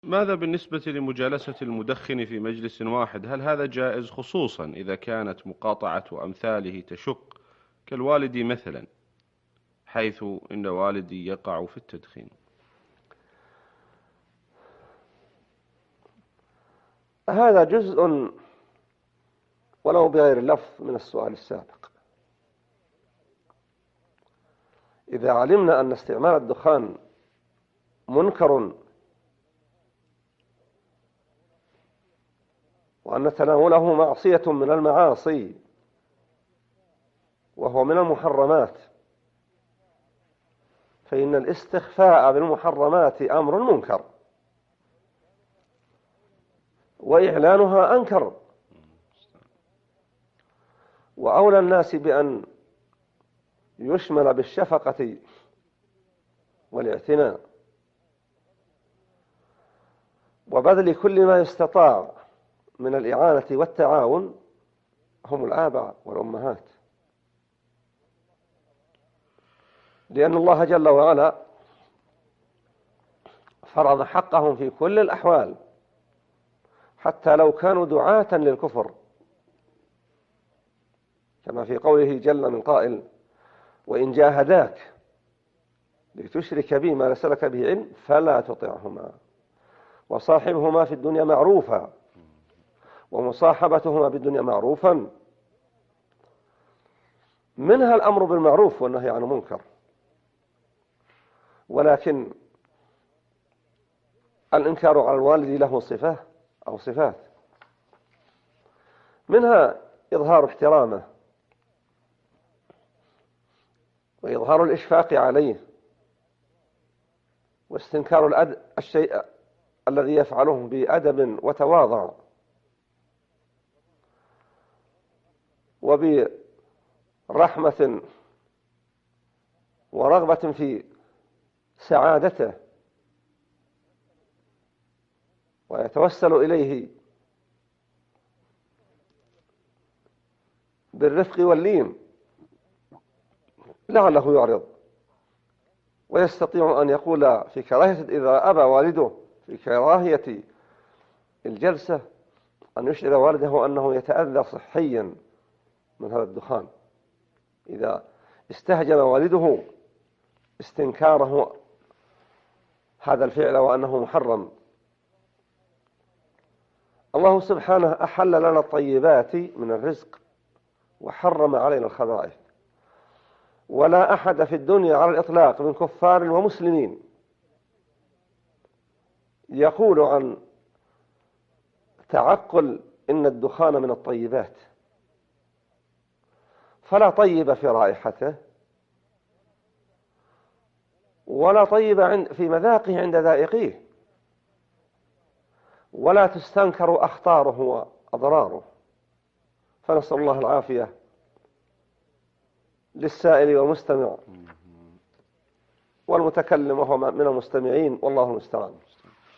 ماذا بالنسبة لمجالسة المدخن في مجلس واحد؟ هل هذا جائز خصوصا إذا كانت مقاطعة أمثاله تشق كالوالد مثلا، حيث إن والدي يقع في التدخين؟ هذا جزء ولو بغير اللفظ من السؤال السابق. إذا علمنا أن استعمال الدخان منكر وأن تناوله معصية من المعاصي وهو من المحرمات، فإن الاستخفاء بالمحرمات أمر منكر وإعلانها أنكر. وأولى الناس بأن يشمل بالشفقة والاعتناء وبذل كل ما يستطاع من الإعانة والتعاون هم الآباء والأمهات، لأن الله جل وعلا فرض حقهم في كل الأحوال حتى لو كانوا دعاة للكفر، كما في قوله جل من قائل: وإن جاهداك لتشرك بي ما ليس لك به علم فلا تطعهما وصاحبهما في الدنيا معروفا. ومصاحبتهما بالدنيا معروفا منها الأمر بالمعروف والنهي عن المنكر، ولكن الإنكار على الوالد له صفة أو صفات، منها إظهار احترامه وإظهار الإشفاق عليه واستنكار الشيء الذي يفعله بأدب وتواضع وبرحمة ورغبة في سعادته، ويتوسل إليه بالرفق واللين لعله يعرض ويستطيع أن يقول في كراهية، إذا أبى والده في كراهية الجلسة، أن يشعر والده أنه يتأذى صحيا من هذا الدخان إذا استهجن والده استنكاره هذا الفعل وأنه محرم. الله سبحانه أحل لنا الطيبات من الرزق وحرم علينا الخبائث، ولا أحد في الدنيا على الإطلاق من كفار ومسلمين يقول عن تعقل إن الدخان من الطيبات، فلا طيب في رائحته ولا طيب في مذاقه عند ذائقيه، ولا تستنكر أخطاره وأضراره. فنسأل الله العافية للسائل والمستمع والمتكلم وهو من المستمعين، والله المستعان.